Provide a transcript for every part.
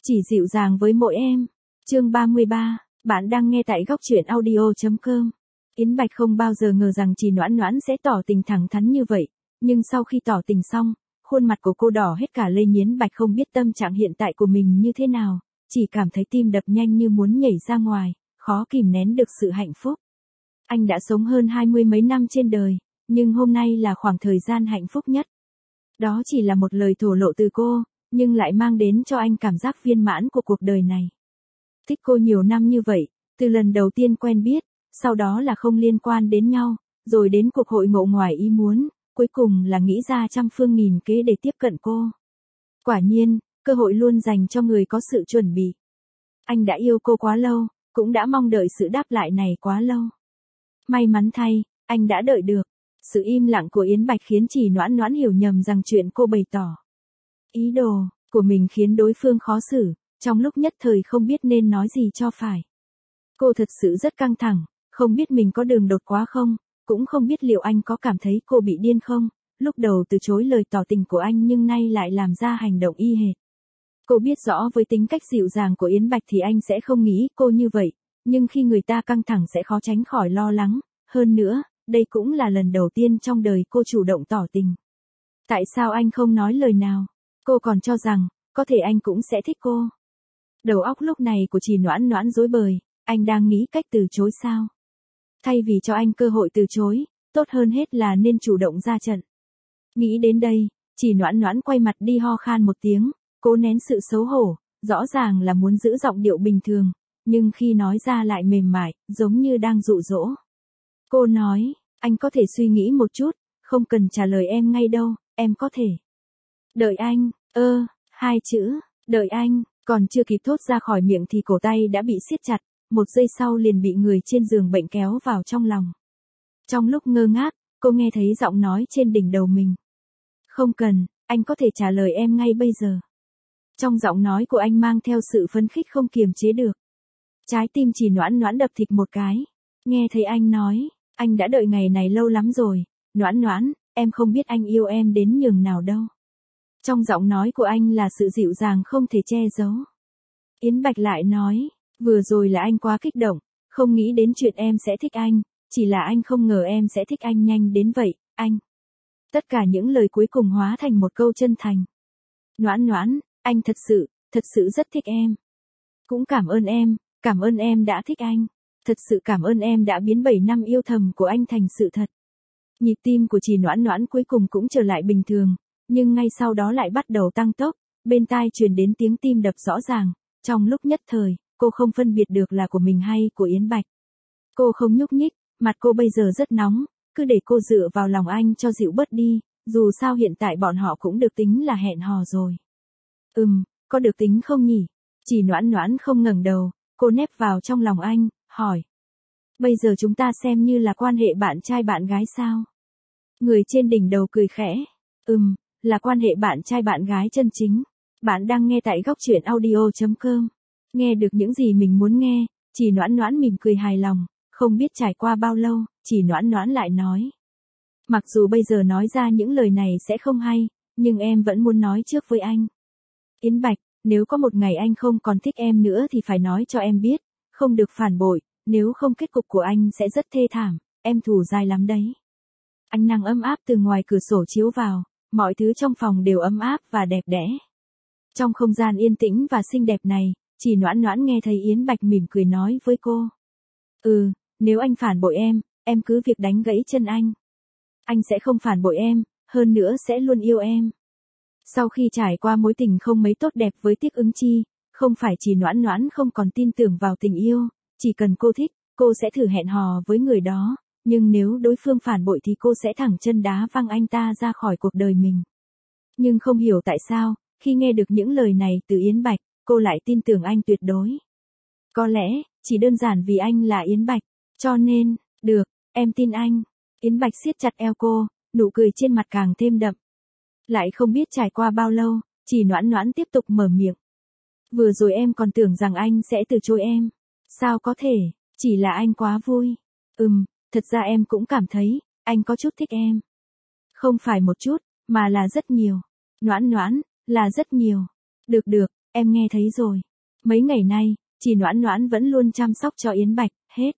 Chỉ dịu dàng với mỗi em. Chương 33, bạn đang nghe tại góc truyện audio.com. Yến Bạch không bao giờ ngờ rằng Trì Noãn Noãn sẽ tỏ tình thẳng thắn như vậy, nhưng sau khi tỏ tình xong, khuôn mặt của cô đỏ hết cả lên. Yến Bạch không biết tâm trạng hiện tại của mình như thế nào, chỉ cảm thấy tim đập nhanh như muốn nhảy ra ngoài, khó kìm nén được sự hạnh phúc. Anh đã sống hơn 20 mấy năm trên đời, nhưng hôm nay là khoảng thời gian hạnh phúc nhất. Đó chỉ là một lời thổ lộ từ cô, nhưng lại mang đến cho anh cảm giác viên mãn của cuộc đời này. Thích cô nhiều năm như vậy, từ lần đầu tiên quen biết, sau đó là không liên quan đến nhau, rồi đến cuộc hội ngộ ngoài ý muốn, cuối cùng là nghĩ ra trăm phương nghìn kế để tiếp cận cô. Quả nhiên, cơ hội luôn dành cho người có sự chuẩn bị. Anh đã yêu cô quá lâu, cũng đã mong đợi sự đáp lại này quá lâu. May mắn thay, anh đã đợi được. Sự im lặng của Yến Bạch khiến Trì Noãn Noãn hiểu nhầm rằng chuyện cô bày tỏ ý đồ của mình khiến đối phương khó xử, trong lúc nhất thời không biết nên nói gì cho phải. Cô thật sự rất căng thẳng, không biết mình có đường đột quá không, cũng không biết liệu anh có cảm thấy cô bị điên không, lúc đầu từ chối lời tỏ tình của anh nhưng nay lại làm ra hành động y hệt. Cô biết rõ với tính cách dịu dàng của Yến Bạch thì anh sẽ không nghĩ cô như vậy, nhưng khi người ta căng thẳng sẽ khó tránh khỏi lo lắng, hơn nữa, đây cũng là lần đầu tiên trong đời cô chủ động tỏ tình. Tại sao anh không nói lời nào? Cô còn cho rằng, có thể anh cũng sẽ thích cô. Đầu óc lúc này của Trì Noãn Noãn rối bời, anh đang nghĩ cách từ chối sao? Thay vì cho anh cơ hội từ chối, tốt hơn hết là nên chủ động ra trận. Nghĩ đến đây, Trì Noãn Noãn quay mặt đi ho khan một tiếng, cố nén sự xấu hổ, rõ ràng là muốn giữ giọng điệu bình thường, nhưng khi nói ra lại mềm mại, giống như đang dụ dỗ. Cô nói, anh có thể suy nghĩ một chút, không cần trả lời em ngay đâu, em có thể đợi anh. Hai chữ, đợi anh, còn chưa kịp thốt ra khỏi miệng thì cổ tay đã bị siết chặt, một giây sau liền bị người trên giường bệnh kéo vào trong lòng. Trong lúc ngơ ngác, cô nghe thấy giọng nói trên đỉnh đầu mình. Không cần, anh có thể trả lời em ngay bây giờ. Trong giọng nói của anh mang theo sự phấn khích không kiềm chế được. Trái tim Trì Noãn Noãn đập thịt một cái. Nghe thấy anh nói, anh đã đợi ngày này lâu lắm rồi, Noãn Noãn, em không biết anh yêu em đến nhường nào đâu. Trong giọng nói của anh là sự dịu dàng không thể che giấu. Yến Bạch lại nói, vừa rồi là anh quá kích động, không nghĩ đến chuyện em sẽ thích anh, chỉ là anh không ngờ em sẽ thích anh nhanh đến vậy, anh. Tất cả những lời cuối cùng hóa thành một câu chân thành. Noãn Noãn, anh thật sự rất thích em. Cũng cảm ơn em đã thích anh. Thật sự cảm ơn em đã biến 7 năm yêu thầm của anh thành sự thật. Nhịp tim của Trì Noãn Noãn cuối cùng cũng trở lại bình thường, nhưng ngay sau đó lại bắt đầu tăng tốc, bên tai truyền đến tiếng tim đập rõ ràng, trong lúc nhất thời, cô không phân biệt được là của mình hay của Yến Bạch. Cô không nhúc nhích, mặt cô bây giờ rất nóng, cứ để cô dựa vào lòng anh cho dịu bớt đi, dù sao hiện tại bọn họ cũng được tính là hẹn hò rồi. Có được tính không nhỉ? Trì Noãn Noãn không ngẩng đầu, cô nép vào trong lòng anh, hỏi. Bây giờ chúng ta xem như là quan hệ bạn trai bạn gái sao? Người trên đỉnh đầu cười khẽ. Là quan hệ bạn trai bạn gái chân chính. Bạn đang nghe tại góc truyện audio.com. Nghe được những gì mình muốn nghe, Trì Noãn Noãn mỉm cười hài lòng, không biết trải qua bao lâu, Trì Noãn Noãn lại nói. Mặc dù bây giờ nói ra những lời này sẽ không hay, nhưng em vẫn muốn nói trước với anh. Yến Bạch, nếu có một ngày anh không còn thích em nữa thì phải nói cho em biết, không được phản bội, nếu không kết cục của anh sẽ rất thê thảm, em thù dai lắm đấy. Ánh nắng ấm áp từ ngoài cửa sổ chiếu vào, mọi thứ trong phòng đều ấm áp và đẹp đẽ. Trong không gian yên tĩnh và xinh đẹp này, Trì Noãn Noãn nghe thấy Yến Bạch mỉm cười nói với cô. Nếu anh phản bội em cứ việc đánh gãy chân anh. Anh sẽ không phản bội em, hơn nữa sẽ luôn yêu em. Sau khi trải qua mối tình không mấy tốt đẹp với Tiếc Ứng Chi, không phải Trì Noãn Noãn không còn tin tưởng vào tình yêu, chỉ cần cô thích, cô sẽ thử hẹn hò với người đó, nhưng nếu đối phương phản bội thì cô sẽ thẳng chân đá văng anh ta ra khỏi cuộc đời mình. Nhưng không hiểu tại sao, khi nghe được những lời này từ Yến Bạch, cô lại tin tưởng anh tuyệt đối. Có lẽ, chỉ đơn giản vì anh là Yến Bạch, cho nên, được, em tin anh. Yến Bạch siết chặt eo cô, nụ cười trên mặt càng thêm đậm. Lại không biết trải qua bao lâu, Trì Noãn Noãn tiếp tục mở miệng. Vừa rồi em còn tưởng rằng anh sẽ từ chối em. Sao có thể, chỉ là anh quá vui. Thật ra em cũng cảm thấy, anh có chút thích em. Không phải một chút, mà là rất nhiều. Noãn Noãn, là rất nhiều. Được, em nghe thấy rồi. Mấy ngày nay, chị Noãn Noãn vẫn luôn chăm sóc cho Yến Bạch, hết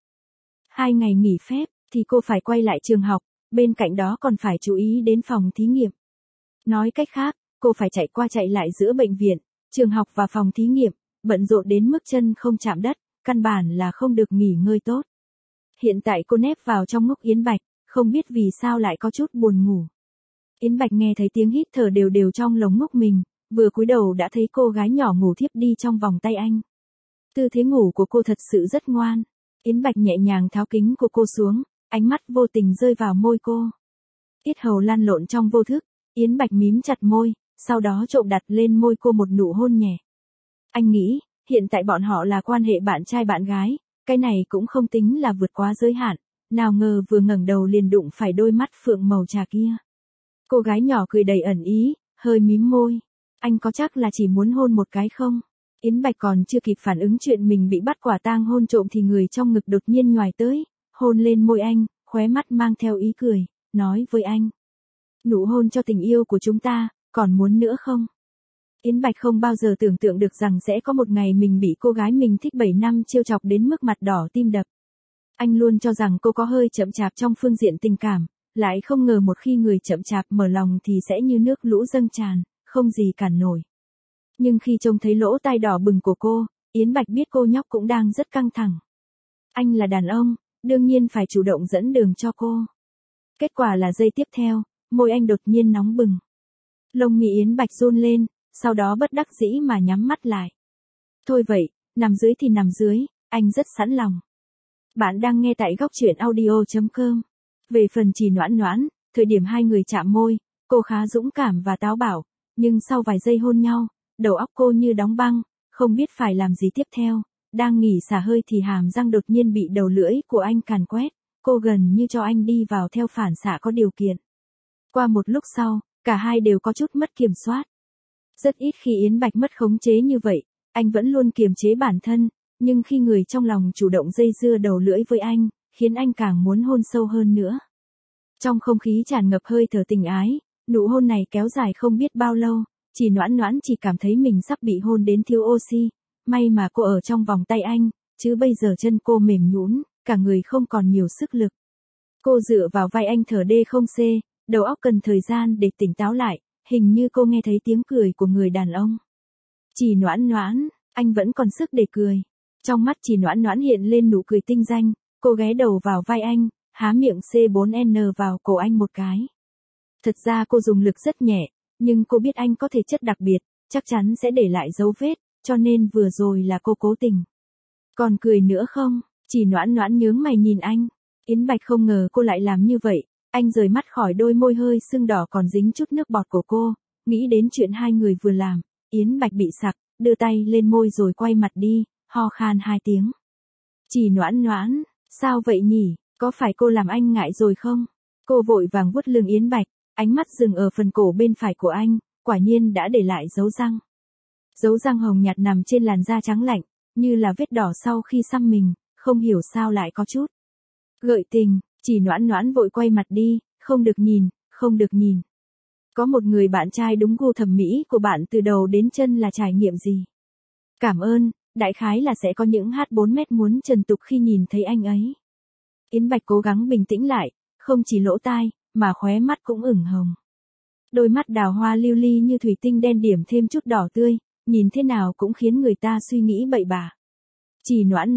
2 ngày nghỉ phép, thì cô phải quay lại trường học, bên cạnh đó còn phải chú ý đến phòng thí nghiệm. Nói cách khác, cô phải chạy qua chạy lại giữa bệnh viện, trường học và phòng thí nghiệm, bận rộn đến mức chân không chạm đất, căn bản là không được nghỉ ngơi tốt. Hiện tại cô nép vào trong ngực Yến Bạch, không biết vì sao lại có chút buồn ngủ. Yến Bạch nghe thấy tiếng hít thở đều đều trong lồng ngực mình, vừa cúi đầu đã thấy cô gái nhỏ ngủ thiếp đi trong vòng tay anh. Tư thế ngủ của cô thật sự rất ngoan. Yến Bạch nhẹ nhàng tháo kính của cô xuống, ánh mắt vô tình rơi vào môi cô. Yết hầu lăn lộn trong vô thức, Yến Bạch mím chặt môi, sau đó trộm đặt lên môi cô một nụ hôn nhẹ. Anh nghĩ, hiện tại bọn họ là quan hệ bạn trai bạn gái, cái này cũng không tính là vượt quá giới hạn, nào ngờ vừa ngẩng đầu liền đụng phải đôi mắt phượng màu trà kia. Cô gái nhỏ cười đầy ẩn ý, hơi mím môi. Anh có chắc là chỉ muốn hôn một cái không? Yến Bạch còn chưa kịp phản ứng chuyện mình bị bắt quả tang hôn trộm thì người trong ngực đột nhiên nhoài tới, hôn lên môi anh, khóe mắt mang theo ý cười, nói với anh. Nụ hôn cho tình yêu của chúng ta, còn muốn nữa không? Yến Bạch không bao giờ tưởng tượng được rằng sẽ có một ngày mình bị cô gái mình thích 7 năm trêu chọc đến mức mặt đỏ tim đập. Anh luôn cho rằng cô có hơi chậm chạp trong phương diện tình cảm, lại không ngờ một khi người chậm chạp mở lòng thì sẽ như nước lũ dâng tràn, không gì cản nổi. Nhưng khi trông thấy lỗ tai đỏ bừng của cô, Yến Bạch biết cô nhóc cũng đang rất căng thẳng. Anh là đàn ông, đương nhiên phải chủ động dẫn đường cho cô. Kết quả là giây tiếp theo, môi anh đột nhiên nóng bừng. Lông mi Yến Bạch run lên, sau đó bất đắc dĩ mà nhắm mắt lại. Thôi vậy, nằm dưới thì nằm dưới, anh rất sẵn lòng. Bạn đang nghe tại góc truyện audio.com. Về phần Trì Noãn Noãn, thời điểm hai người chạm môi, cô khá dũng cảm và táo bạo, nhưng sau vài giây hôn nhau, đầu óc cô như đóng băng, không biết phải làm gì tiếp theo. Đang nghỉ xả hơi thì hàm răng đột nhiên bị đầu lưỡi của anh càn quét, cô gần như cho anh đi vào theo phản xạ có điều kiện. Qua một lúc sau, cả hai đều có chút mất kiểm soát. Rất ít khi Yến Bạch mất khống chế như vậy, anh vẫn luôn kiềm chế bản thân, nhưng khi người trong lòng chủ động dây dưa đầu lưỡi với anh, khiến anh càng muốn hôn sâu hơn nữa. Trong không khí tràn ngập hơi thở tình ái, nụ hôn này kéo dài không biết bao lâu, Trì Noãn Noãn chỉ cảm thấy mình sắp bị hôn đến thiếu oxy, may mà cô ở trong vòng tay anh, chứ bây giờ chân cô mềm nhũn, cả người không còn nhiều sức lực. Cô dựa vào vai anh thở đê không xê, đầu óc cần thời gian để tỉnh táo lại, hình như cô nghe thấy tiếng cười của người đàn ông. Trì Noãn Noãn, anh vẫn còn sức để cười. Trong mắt Trì Noãn Noãn hiện lên nụ cười tinh danh, cô ghé đầu vào vai anh, há miệng C4N vào cổ anh một cái. Thật ra cô dùng lực rất nhẹ, nhưng cô biết anh có thể chất đặc biệt, chắc chắn sẽ để lại dấu vết, cho nên vừa rồi là cô cố tình. Còn cười nữa không? Trì Noãn Noãn nhướng mày nhìn anh. Yến Bạch không ngờ cô lại làm như vậy, anh rời mắt khỏi đôi môi hơi sưng đỏ còn dính chút nước bọt của cô, nghĩ đến chuyện hai người vừa làm, Yến Bạch bị sặc, đưa tay lên môi rồi quay mặt đi, ho khan 2 tiếng. Trì Noãn Noãn, sao vậy nhỉ, có phải cô làm anh ngại rồi không? Cô vội vàng vuốt lưng Yến Bạch, ánh mắt dừng ở phần cổ bên phải của anh, quả nhiên đã để lại dấu răng. Dấu răng hồng nhạt nằm trên làn da trắng lạnh, như là vết đỏ sau khi xăm mình, không hiểu sao lại có chút gợi tình. Trì Noãn Noãn vội quay mặt đi, không được nhìn, không được nhìn. Có một người bạn trai đúng gu thẩm mỹ của bạn từ đầu đến chân là trải nghiệm gì? Cảm ơn, đại khái là sẽ có những H4 muốn trần tục khi nhìn thấy anh ấy. Yến Bạch cố gắng bình tĩnh lại, không chỉ lỗ tai, mà khóe mắt cũng ửng hồng. Đôi mắt đào hoa lưu ly như thủy tinh đen điểm thêm chút đỏ tươi, nhìn thế nào cũng khiến người ta suy nghĩ bậy bạ. Trì Noãn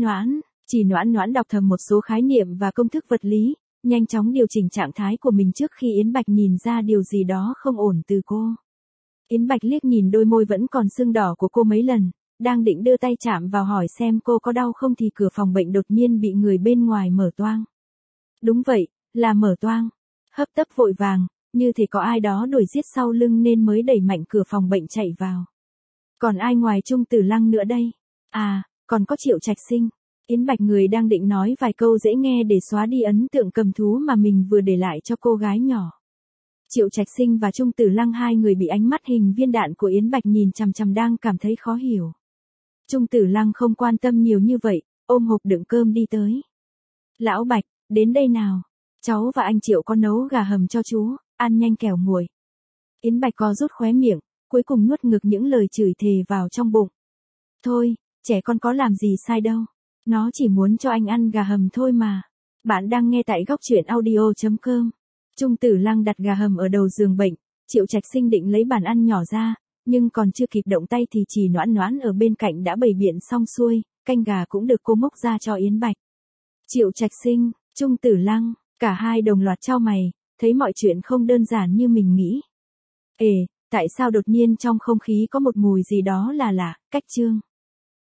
Noãn đọc thầm một số khái niệm và công thức vật lý, nhanh chóng điều chỉnh trạng thái của mình trước khi Yến Bạch nhìn ra điều gì đó không ổn từ cô. Yến Bạch liếc nhìn đôi môi vẫn còn sưng đỏ của cô mấy lần, đang định đưa tay chạm vào hỏi xem cô có đau không thì cửa phòng bệnh đột nhiên bị người bên ngoài mở toang. Đúng vậy, là mở toang. Hấp tấp vội vàng, như thể có ai đó đuổi giết sau lưng nên mới đẩy mạnh cửa phòng bệnh chạy vào. Còn ai ngoài Trung Tử Lăng nữa đây? À, còn có Triệu Trạch Sinh. Yến Bạch người đang định nói vài câu dễ nghe để xóa đi ấn tượng cầm thú mà mình vừa để lại cho cô gái nhỏ. Triệu Trạch Sinh và Trung Tử Lăng hai người bị ánh mắt hình viên đạn của Yến Bạch nhìn chằm chằm đang cảm thấy khó hiểu. Trung Tử Lăng không quan tâm nhiều như vậy, ôm hộp đựng cơm đi tới. Lão Bạch, đến đây nào. Cháu và anh Triệu có nấu gà hầm cho chú, ăn nhanh kẻo nguội. Yến Bạch co rút khóe miệng, cuối cùng nuốt ngực những lời chửi thề vào trong bụng. Thôi, trẻ con có làm gì sai đâu. Nó chỉ muốn cho anh ăn gà hầm thôi mà. Bạn đang nghe tại góc chuyện audio.com. Trung Tử Lăng đặt gà hầm ở đầu giường bệnh, Triệu Trạch Sinh định lấy bàn ăn nhỏ ra, nhưng còn chưa kịp động tay thì Trì Noãn Noãn ở bên cạnh đã bày biện xong xuôi, canh gà cũng được cô múc ra cho Yến Bạch. Triệu Trạch Sinh, Trung Tử Lăng, cả hai đồng loạt chau mày, thấy mọi chuyện không đơn giản như mình nghĩ. Tại sao đột nhiên trong không khí có một mùi gì đó là lạ, cách chương.